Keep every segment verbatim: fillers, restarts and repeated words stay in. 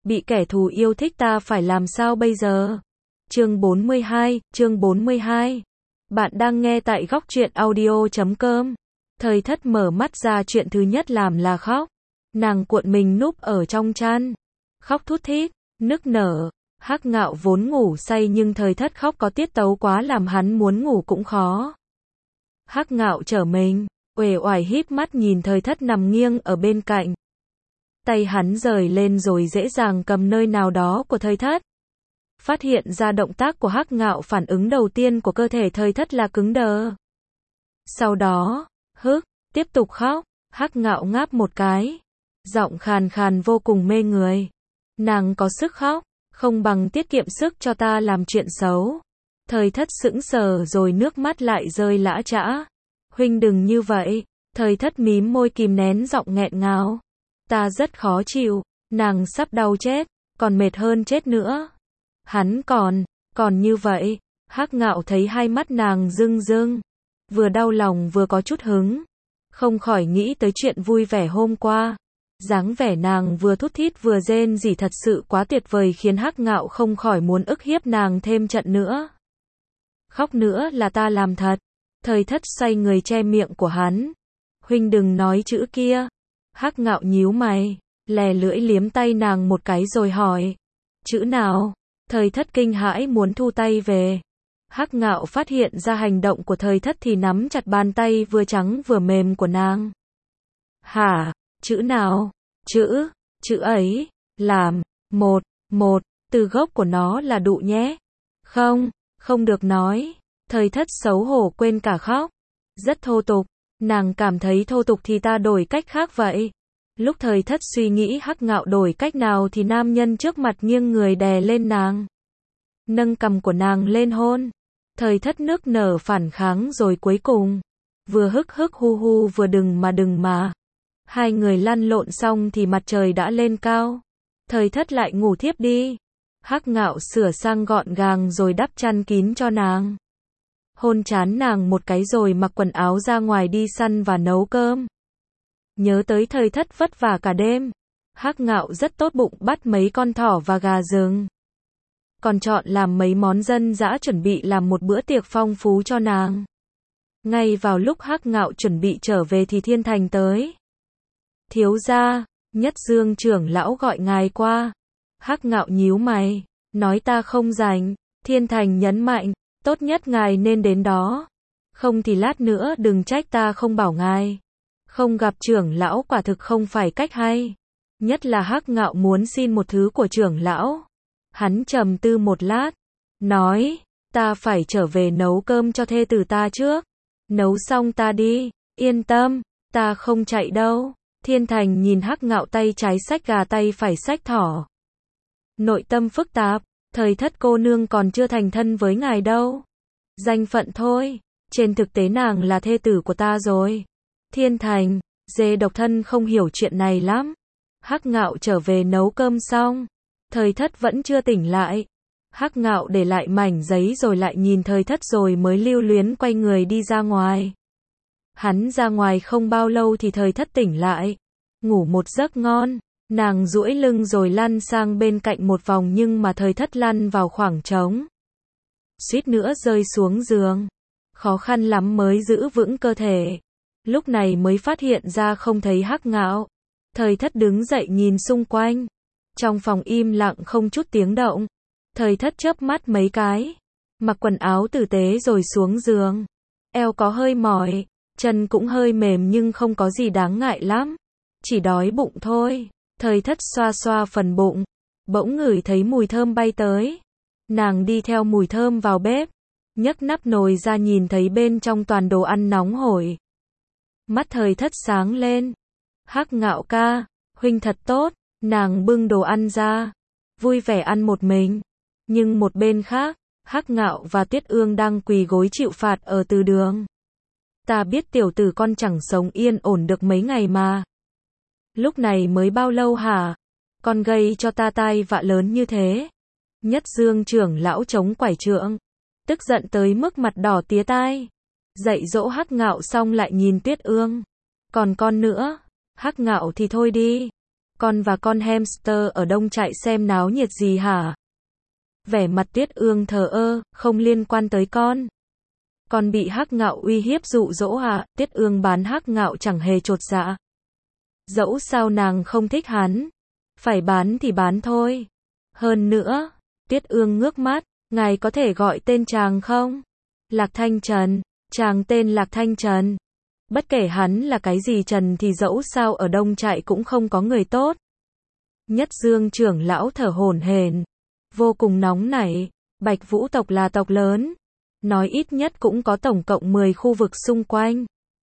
bị kẻ thù yêu thích ta phải làm sao bây giờ? Chương bốn mươi hai, chương bốn mươi hai. Bạn đang nghe tại góc truyện audio chấm com. Thời Thất mở mắt ra, chuyện thứ nhất làm là khóc. Nàng cuộn mình núp ở trong chăn, khóc thút thít, nức nở. Hắc Ngạo vốn ngủ say nhưng Thời Thất khóc có tiết tấu quá làm hắn muốn ngủ cũng khó. Hắc Ngạo trở mình, uể oải híp mắt nhìn Thời Thất nằm nghiêng ở bên cạnh. Tay hắn rời lên rồi dễ dàng cầm nơi nào đó của Thời Thất. Phát hiện ra động tác của Hắc Ngạo, phản ứng đầu tiên của cơ thể Thời Thất là cứng đờ. Sau đó, hức, tiếp tục khóc. Hắc Ngạo ngáp một cái, giọng khàn khàn vô cùng mê người. Nàng có sức khóc, không bằng tiết kiệm sức cho ta làm chuyện xấu. Thời Thất sững sờ rồi nước mắt lại rơi lã chã. Huynh đừng như vậy. Thời Thất mím môi kìm nén giọng nghẹn ngào. Ta rất khó chịu, nàng sắp đau chết, còn mệt hơn chết nữa. Hắn còn, còn như vậy. Hắc Ngạo thấy hai mắt nàng rưng rưng, vừa đau lòng vừa có chút hứng, không khỏi nghĩ tới chuyện vui vẻ hôm qua. Dáng vẻ nàng vừa thút thít vừa rên rỉ thật sự quá tuyệt vời, khiến Hắc Ngạo không khỏi muốn ức hiếp nàng thêm trận nữa. Khóc nữa là ta làm thật. Thời Thất xoay người che miệng của hắn. Huynh đừng nói chữ kia. Hắc Ngạo nhíu mày, lè lưỡi liếm tay nàng một cái rồi hỏi. Chữ nào? Thời Thất kinh hãi muốn thu tay về. Hắc Ngạo phát hiện ra hành động của Thời Thất thì nắm chặt bàn tay vừa trắng vừa mềm của nàng. Hả? Chữ nào? Chữ, chữ ấy, làm, một, một, từ gốc của nó là đụ nhé. Không, không được nói. Thời Thất xấu hổ quên cả khóc. Rất thô tục. Nàng cảm thấy thô tục thì ta đổi cách khác vậy. Lúc Thời Thất suy nghĩ Hắc Ngạo đổi cách nào thì nam nhân trước mặt nghiêng người đè lên nàng, nâng cằm của nàng lên hôn. Thời Thất nước nở phản kháng rồi cuối cùng vừa hức hức hu hu vừa đừng mà đừng mà. Hai người lăn lộn xong thì mặt trời đã lên cao. Thời Thất lại ngủ thiếp đi. Hắc Ngạo sửa sang gọn gàng rồi đắp chăn kín cho nàng, hôn trán nàng một cái rồi mặc quần áo ra ngoài đi săn và nấu cơm. Nhớ tới Thời Thất vất vả cả đêm, Hắc Ngạo rất tốt bụng bắt mấy con thỏ và gà rừng, còn chọn làm mấy món dân dã chuẩn bị làm một bữa tiệc phong phú cho nàng. Ngay vào lúc Hắc Ngạo chuẩn bị trở về thì Thiên Thành tới. Thiếu gia, Nhất Dương trưởng lão gọi ngài qua. Hắc Ngạo nhíu mày, nói ta không rảnh. Thiên Thành nhấn mạnh, tốt nhất ngài nên đến đó. Không thì lát nữa đừng trách ta không bảo ngài. Không gặp trưởng lão quả thực không phải cách hay. Nhất là Hắc Ngạo muốn xin một thứ của trưởng lão. Hắn trầm tư một lát, nói, ta phải trở về nấu cơm cho thê tử ta trước. Nấu xong ta đi, yên tâm, ta không chạy đâu. Thiên Thành nhìn Hắc Ngạo tay trái xách gà tay phải xách thỏ. Nội tâm phức tạp, Thời Thất cô nương còn chưa thành thân với ngài đâu. Danh phận thôi, trên thực tế nàng là thê tử của ta rồi. Thiên Thành, dê độc thân không hiểu chuyện này lắm. Hắc Ngạo trở về nấu cơm xong, Thời Thất vẫn chưa tỉnh lại. Hắc Ngạo để lại mảnh giấy rồi lại nhìn Thời Thất rồi mới lưu luyến quay người đi ra ngoài. Hắn ra ngoài không bao lâu thì Thời Thất tỉnh lại, ngủ một giấc ngon. Nàng duỗi lưng rồi lăn sang bên cạnh một vòng nhưng mà Thời Thất lăn vào khoảng trống, suýt nữa rơi xuống giường. Khó khăn lắm mới giữ vững cơ thể. Lúc này mới phát hiện ra không thấy Hắc Ngạo. Thời Thất đứng dậy nhìn xung quanh. Trong phòng im lặng không chút tiếng động. Thời Thất chớp mắt mấy cái, mặc quần áo tử tế rồi xuống giường. Eo có hơi mỏi, chân cũng hơi mềm nhưng không có gì đáng ngại lắm. Chỉ đói bụng thôi. Thời Thất xoa xoa phần bụng, bỗng ngửi thấy mùi thơm bay tới. Nàng đi theo mùi thơm vào bếp, nhấc nắp nồi ra nhìn thấy bên trong toàn đồ ăn nóng hổi. Mắt Thời Thất sáng lên. Hắc Ngạo ca, huynh thật tốt. Nàng bưng đồ ăn ra, vui vẻ ăn một mình. Nhưng một bên khác, Hắc Ngạo và Tuyết Ương đang quỳ gối chịu phạt ở từ đường. Ta biết tiểu tử con chẳng sống yên ổn được mấy ngày mà. Lúc này mới bao lâu hả? Con gây cho ta tai vạ lớn như thế. Nhất Dương trưởng lão chống quải trượng, tức giận tới mức mặt đỏ tía tai. Dạy dỗ Hắc Ngạo xong lại nhìn Tuyết Ương. Còn con nữa, Hắc Ngạo thì thôi đi. Con và con hamster ở đông trại xem náo nhiệt gì hả? Vẻ mặt Tuyết Ương thờ ơ, không liên quan tới con. Con bị Hắc Ngạo uy hiếp dụ dỗ à? Tuyết Ương bán Hắc Ngạo chẳng hề chột dạ. Dẫu sao nàng không thích hắn. Phải bán thì bán thôi. Hơn nữa, Tuyết Ương ngước mắt, ngài có thể gọi tên chàng không? Lạc Thanh Trần, chàng tên Lạc Thanh Trần. Bất kể hắn là cái gì Trần thì dẫu sao ở đông trại cũng không có người tốt. Nhất Dương trưởng lão thở hổn hển, vô cùng nóng nảy. Bạch Vũ tộc là tộc lớn, nói ít nhất cũng có tổng cộng mười khu vực xung quanh.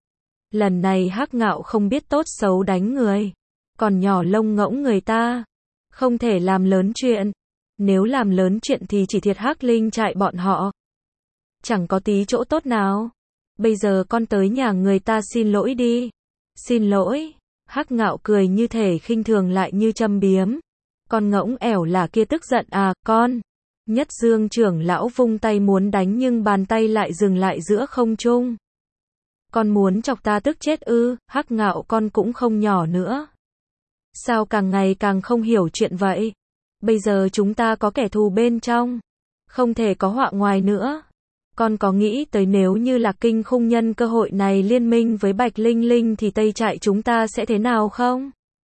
Lần này Hắc Ngạo không biết tốt xấu đánh người, còn nhỏ lông ngỗng người ta, không thể làm lớn chuyện. Nếu làm lớn chuyện thì chỉ thiệt Hắc Linh trại bọn họ, chẳng có tí chỗ tốt nào. Bây giờ con tới nhà người ta xin lỗi đi. Xin lỗi? Hắc Ngạo cười như thể khinh thường lại như châm biếm. Con ngỗng ẻo là kia tức giận à, con? Nhất Dương trưởng lão vung tay muốn đánh nhưng bàn tay lại dừng lại giữa không trung. Con muốn chọc ta tức chết ư? Hắc Ngạo con cũng không nhỏ nữa. Sao càng ngày càng không hiểu chuyện vậy? Bây giờ chúng ta có kẻ thù bên trong, không thể có họa ngoài nữa. Con có nghĩ tới nếu như Lạc Kinh Khung nhân cơ hội này liên minh với Bạch Linh Linh thì Tây trại chúng ta sẽ thế nào không?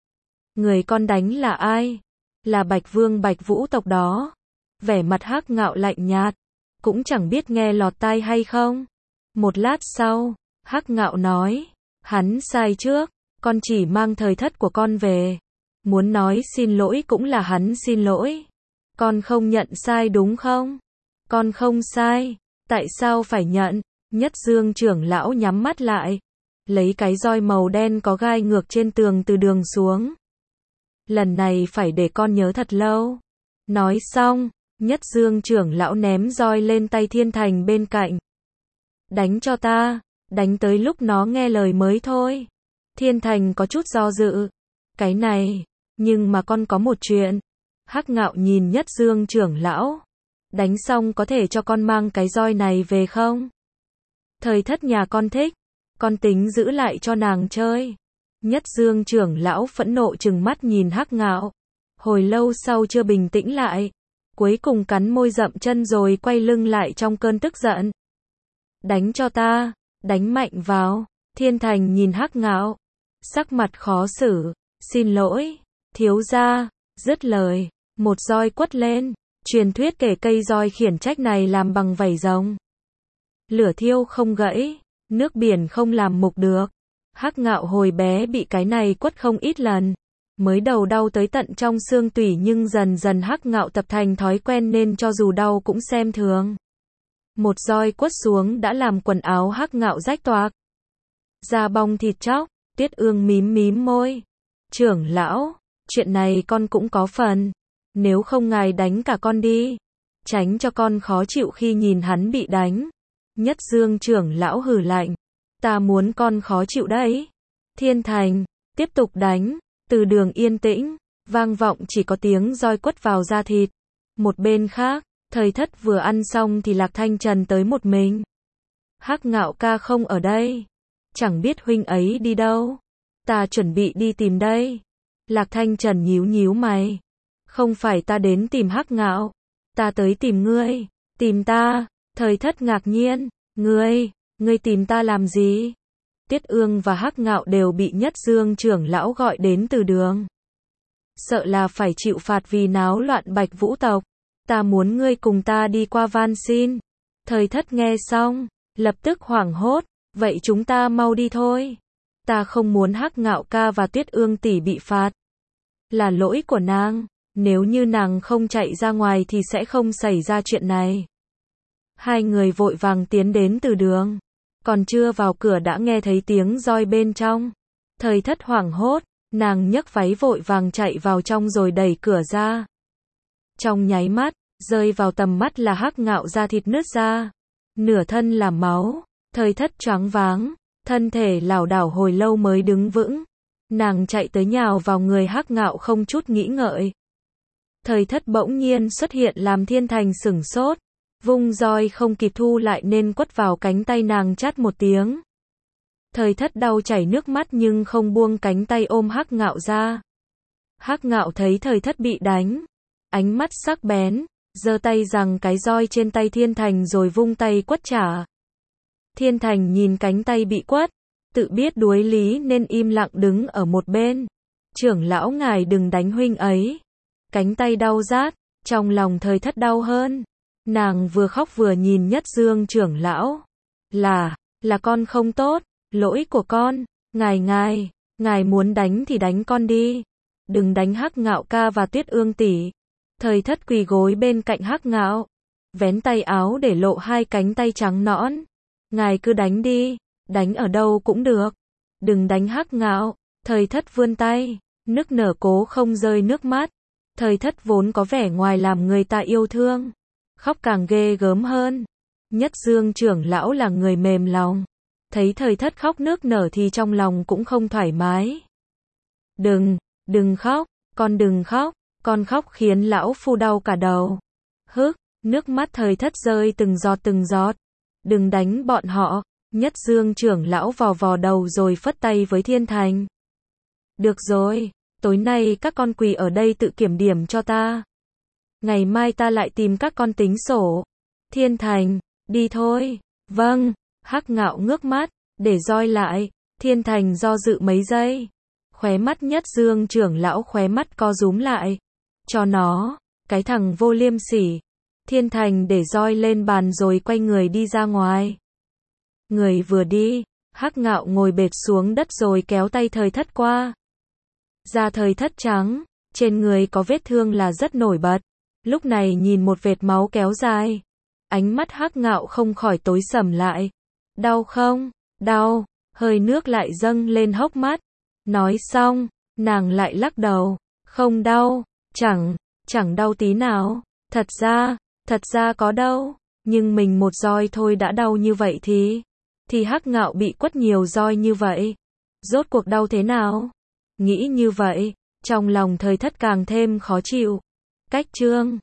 Người con đánh là ai? Là Bạch Vương Bạch Vũ tộc đó. Vẻ mặt Hắc Ngạo lạnh nhạt, cũng chẳng biết nghe lọt tai hay không. Một lát sau, Hắc Ngạo nói, hắn sai trước, con chỉ mang thời thất của con về. Muốn nói xin lỗi cũng là hắn xin lỗi. Con không nhận sai đúng không? Con không sai. Tại sao phải nhận? Nhất Dương trưởng lão nhắm mắt lại, lấy cái roi màu đen có gai ngược trên tường từ đường xuống. Lần này phải để con nhớ thật lâu. Nói xong, Nhất Dương trưởng lão ném roi lên tay Thiên Thành bên cạnh. Đánh cho ta, đánh tới lúc nó nghe lời mới thôi. Thiên Thành có chút do dự. Cái này, nhưng mà con có một chuyện. Hắc Ngạo nhìn Nhất Dương trưởng lão. Đánh xong có thể cho con mang cái roi này về không? Thời thất nhà con thích, con tính giữ lại cho nàng chơi. Nhất Dương trưởng lão phẫn nộ trừng mắt nhìn Hắc Ngạo. Hồi lâu sau chưa bình tĩnh lại, cuối cùng cắn môi dậm chân rồi quay lưng lại trong cơn tức giận. Đánh cho ta, đánh mạnh vào. Thiên Thành nhìn Hắc Ngạo, sắc mặt khó xử. Xin lỗi, thiếu gia. Dứt lời, một roi quất lên. Truyền thuyết kể cây roi khiển trách này làm bằng vảy rồng. Lửa thiêu không gãy, nước biển không làm mục được. Hắc Ngạo hồi bé bị cái này quất không ít lần. Mới đầu đau tới tận trong xương tủy nhưng dần dần Hắc Ngạo tập thành thói quen nên cho dù đau cũng xem thường. Một roi quất xuống đã làm quần áo Hắc Ngạo rách toạc. Da bong thịt chóc, Tuyết Ương mím mím môi. Trưởng lão, chuyện này con cũng có phần. Nếu không ngài đánh cả con đi. Tránh cho con khó chịu khi nhìn hắn bị đánh. Nhất Dương trưởng lão hừ lạnh. Ta muốn con khó chịu đấy. Thiên Thành, tiếp tục đánh. Từ đường yên tĩnh, vang vọng chỉ có tiếng roi quất vào da thịt. Một bên khác, Thời thất vừa ăn xong thì Lạc Thanh Trần tới một mình. Hắc Ngạo ca không ở đây. Chẳng biết huynh ấy đi đâu. Ta chuẩn bị đi tìm đây. Lạc Thanh Trần nhíu nhíu mày. Không phải ta đến tìm Hắc Ngạo. Ta tới tìm ngươi. Tìm ta? Thời thất ngạc nhiên. Ngươi, ngươi tìm ta làm gì? Tuyết Ương và Hắc Ngạo đều bị Nhất Dương trưởng lão gọi đến từ đường. Sợ là phải chịu phạt vì náo loạn Bạch Vũ tộc. Ta muốn ngươi cùng ta đi qua van xin. Thời thất nghe xong, lập tức hoảng hốt. Vậy chúng ta mau đi thôi. Ta không muốn Hắc Ngạo ca và Tuyết Ương tỷ bị phạt. Là lỗi của nàng. Nếu như nàng không chạy ra ngoài thì sẽ không xảy ra chuyện này. Hai người vội vàng tiến đến từ đường. Còn chưa vào cửa đã nghe thấy tiếng roi bên trong. Thời thất hoảng hốt, nàng nhấc váy vội vàng chạy vào trong rồi đẩy cửa ra. Trong nháy mắt, rơi vào tầm mắt là Hắc Ngạo da thịt nứt ra. Nửa thân là máu, thời thất choáng váng, thân thể lảo đảo hồi lâu mới đứng vững. Nàng chạy tới nhào vào người Hắc Ngạo không chút nghĩ ngợi. Thời thất bỗng nhiên xuất hiện làm Thiên Thành sửng sốt. Vung roi không kịp thu lại nên quất vào cánh tay nàng chát một tiếng. Thời thất đau chảy nước mắt nhưng không buông cánh tay ôm Hắc Ngạo ra. Hắc Ngạo thấy Thời Thất bị đánh, ánh mắt sắc bén, giơ tay giằng cái roi trên tay Thiên Thành rồi vung tay quất trả. Thiên Thành nhìn cánh tay bị quất, tự biết đuối lý nên im lặng đứng ở một bên. Trưởng lão ngài đừng đánh huynh ấy. Cánh tay đau rát, trong lòng Thời Thất đau hơn. Nàng vừa khóc vừa nhìn Nhất Dương trưởng lão. Là, là con không tốt, lỗi của con, ngài ngài, ngài muốn đánh thì đánh con đi. Đừng đánh Hắc Ngạo ca và Tuyết Ương tỷ. Thời Thất quỳ gối bên cạnh Hắc Ngạo, vén tay áo để lộ hai cánh tay trắng nõn. Ngài cứ đánh đi, đánh ở đâu cũng được. Đừng đánh Hắc Ngạo. Thời Thất vươn tay, nức nở cố không rơi nước mắt. Thời Thất vốn có vẻ ngoài làm người ta yêu thương, khóc càng ghê gớm hơn. Nhất Dương trưởng lão là người mềm lòng, thấy Thời Thất khóc nức nở thì trong lòng cũng không thoải mái. Đừng, đừng khóc, con đừng khóc, con khóc khiến lão phu đau cả đầu. Hức, nước mắt Thời Thất rơi từng giọt từng giọt. Đừng đánh bọn họ. Nhất Dương trưởng lão vò vò đầu rồi phất tay với Thiên Thành. Được rồi, tối nay các con quỳ ở đây tự kiểm điểm cho ta. Ngày mai ta lại tìm các con tính sổ. Thiên Thành, đi thôi. Vâng. Hắc Ngạo ngước mắt, để roi lại. Thiên Thành do dự mấy giây. Khóe mắt Nhất Dương trưởng lão khóe mắt co rúm lại. Cho nó, cái thằng vô liêm sỉ. Thiên Thành để roi lên bàn rồi quay người đi ra ngoài. Người vừa đi, Hắc Ngạo ngồi bệt xuống đất rồi kéo tay Thời Thất qua. Da Thời Thất trắng, trên người có vết thương là rất nổi bật. Lúc này nhìn một vệt máu kéo dài, ánh mắt Hắc Ngạo không khỏi tối sầm lại. Đau không? Đau. Hơi nước lại dâng lên hốc mắt. Nói xong, nàng lại lắc đầu. Không đau, chẳng, chẳng đau tí nào. Thật ra, thật ra có đâu. Nhưng mình một roi thôi đã đau như vậy thì, thì Hắc Ngạo bị quất nhiều roi như vậy. Rốt cuộc đau thế nào? Nghĩ như vậy, trong lòng Thời Thất càng thêm khó chịu. Cách chương